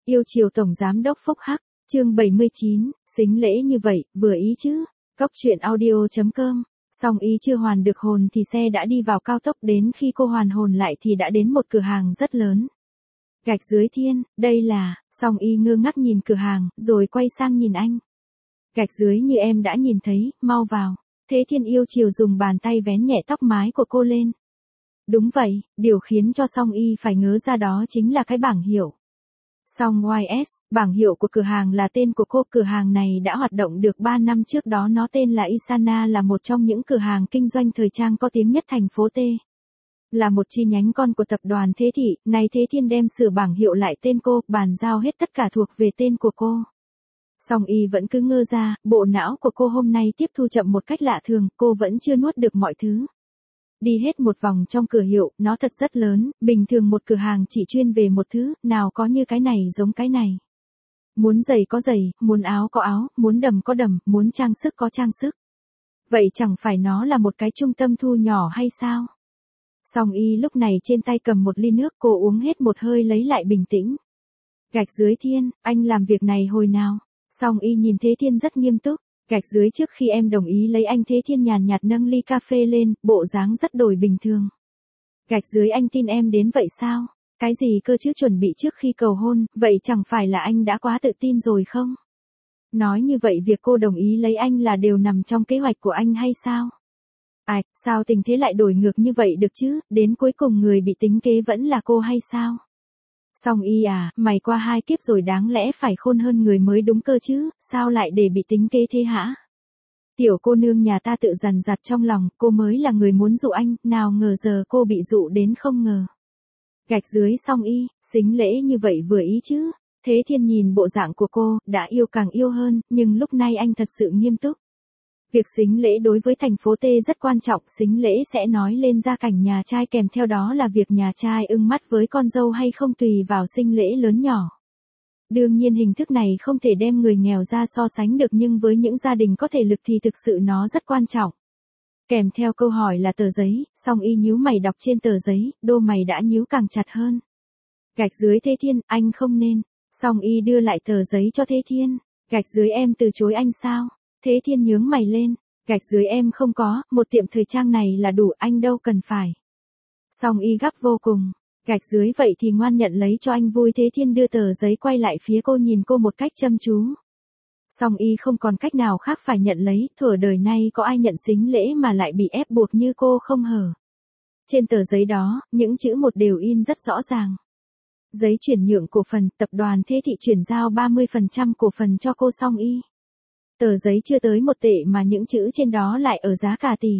Yêu chiều Tổng Giám đốc Phúc Hắc, chương 79, xính lễ như vậy, vừa ý chứ. Cóc truyện audio.com. Song Y chưa hoàn được hồn thì xe đã đi vào cao tốc, đến khi cô hoàn hồn lại thì đã đến một cửa hàng rất lớn. Gạch dưới thiên, đây là, Song Y ngơ ngác nhìn cửa hàng, rồi quay sang nhìn anh. Gạch dưới như em đã nhìn thấy, mau vào. Thế Thiên yêu chiều dùng bàn tay vén nhẹ tóc mái của cô lên. Đúng vậy, điều khiến cho Song Y phải ngớ ra đó chính là cái bảng hiệu. Song YS, bảng hiệu của cửa hàng là tên của cô. Cửa hàng này đã hoạt động được 3 năm, trước đó nó tên là Isana, là một trong những cửa hàng kinh doanh thời trang có tiếng nhất thành phố T. Là một chi nhánh con của tập đoàn Thế Thị, nay Thế Thiên đem sửa bảng hiệu lại tên cô, bàn giao hết tất cả thuộc về tên của cô. Song Y vẫn cứ ngơ ra, bộ não của cô hôm nay tiếp thu chậm một cách lạ thường, cô vẫn chưa nuốt được mọi thứ. Đi hết một vòng trong cửa hiệu, nó thật rất lớn, bình thường một cửa hàng chỉ chuyên về một thứ, nào có như cái này giống cái này. Muốn giày có giày, muốn áo có áo, muốn đầm có đầm, muốn trang sức có trang sức. Vậy chẳng phải nó là một cái trung tâm thu nhỏ hay sao? Song Y lúc này trên tay cầm một ly nước, cô uống hết một hơi lấy lại bình tĩnh. Gạch dưới thiên, anh làm việc này hồi nào? Song Y nhìn Thế Thiên rất nghiêm túc. Gạch dưới, trước khi em đồng ý lấy anh. Thế Thiên nhàn nhạt nâng ly cà phê lên, bộ dáng rất đổi bình thường. Gạch dưới, anh tin em đến vậy sao? Cái gì cơ chứ, chuẩn bị trước khi cầu hôn, vậy chẳng phải là anh đã quá tự tin rồi không? Nói như vậy việc cô đồng ý lấy anh là đều nằm trong kế hoạch của anh hay sao? Ai, sao tình thế lại đổi ngược như vậy được chứ, đến cuối cùng người bị tính kế vẫn là cô hay sao? Song Y à, mày qua 2 kiếp rồi, đáng lẽ phải khôn hơn người mới đúng cơ chứ, sao lại để bị tính kế thế hả? Tiểu cô nương nhà ta tự dằn dặt trong lòng, cô mới là người muốn dụ anh, nào ngờ giờ cô bị dụ đến không ngờ. Gạch dưới, Song Y, xính lễ như vậy vừa ý chứ. Thế Thiên nhìn bộ dạng của cô, đã yêu càng yêu hơn, nhưng lúc này anh thật sự nghiêm túc. Việc xính lễ đối với thành phố T rất quan trọng, xính lễ sẽ nói lên gia cảnh nhà trai, kèm theo đó là việc nhà trai ưng mắt với con dâu hay không tùy vào xính lễ lớn nhỏ. Đương nhiên hình thức này không thể đem người nghèo ra so sánh được, nhưng với những gia đình có thể lực thì thực sự nó rất quan trọng. Kèm theo câu hỏi là tờ giấy, Song Y nhíu mày đọc trên tờ giấy, đô mày đã nhíu càng chặt hơn. Gạch dưới, Thế Thiên, anh không nên. Song Y đưa lại tờ giấy cho Thế Thiên. Gạch dưới, em từ chối anh sao? Thế Thiên nhướng mày lên. Gạch dưới, em không có, một tiệm thời trang này là đủ, anh đâu cần phải. Song Y gấp vô cùng. Gạch dưới, vậy thì ngoan nhận lấy cho anh vui. Thế Thiên đưa tờ giấy quay lại phía cô, nhìn cô một cách chăm chú. Song Y không còn cách nào khác phải nhận lấy, thuở đời nay có ai nhận xính lễ mà lại bị ép buộc như cô không hở. Trên tờ giấy đó, những chữ một đều in rất rõ ràng. Giấy chuyển nhượng cổ phần, tập đoàn Thế Thị chuyển giao 30% cổ phần cho cô Song Y. Tờ giấy chưa tới 1 tệ mà những chữ trên đó lại ở giá cả tỷ.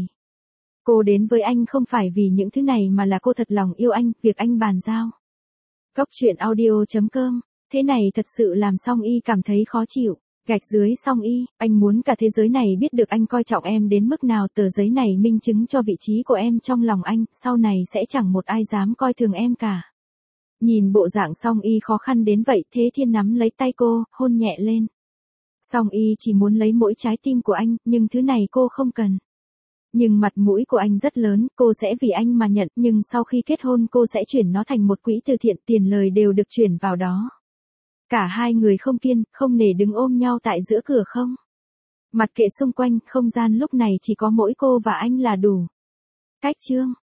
Cô đến với anh không phải vì những thứ này mà là cô thật lòng yêu anh, việc anh bàn giao. Cóc truyện audio.com. Thế này thật sự làm Song Y cảm thấy khó chịu. Gạch dưới, Song Y, anh muốn cả thế giới này biết được anh coi trọng em đến mức nào. Tờ giấy này minh chứng cho vị trí của em trong lòng anh, sau này sẽ chẳng một ai dám coi thường em cả. Nhìn bộ dạng Song Y khó khăn đến vậy, Thế Thiên nắm lấy tay cô, hôn nhẹ lên. Song Y chỉ muốn lấy mỗi trái tim của anh, nhưng thứ này cô không cần. Nhưng mặt mũi của anh rất lớn, cô sẽ vì anh mà nhận, nhưng sau khi kết hôn cô sẽ chuyển nó thành một quỹ từ thiện, tiền lời đều được chuyển vào đó. Cả hai người không kiên, không nể đứng ôm nhau tại giữa cửa không. Mặc kệ xung quanh, không gian lúc này chỉ có mỗi cô và anh là đủ. Cách chương.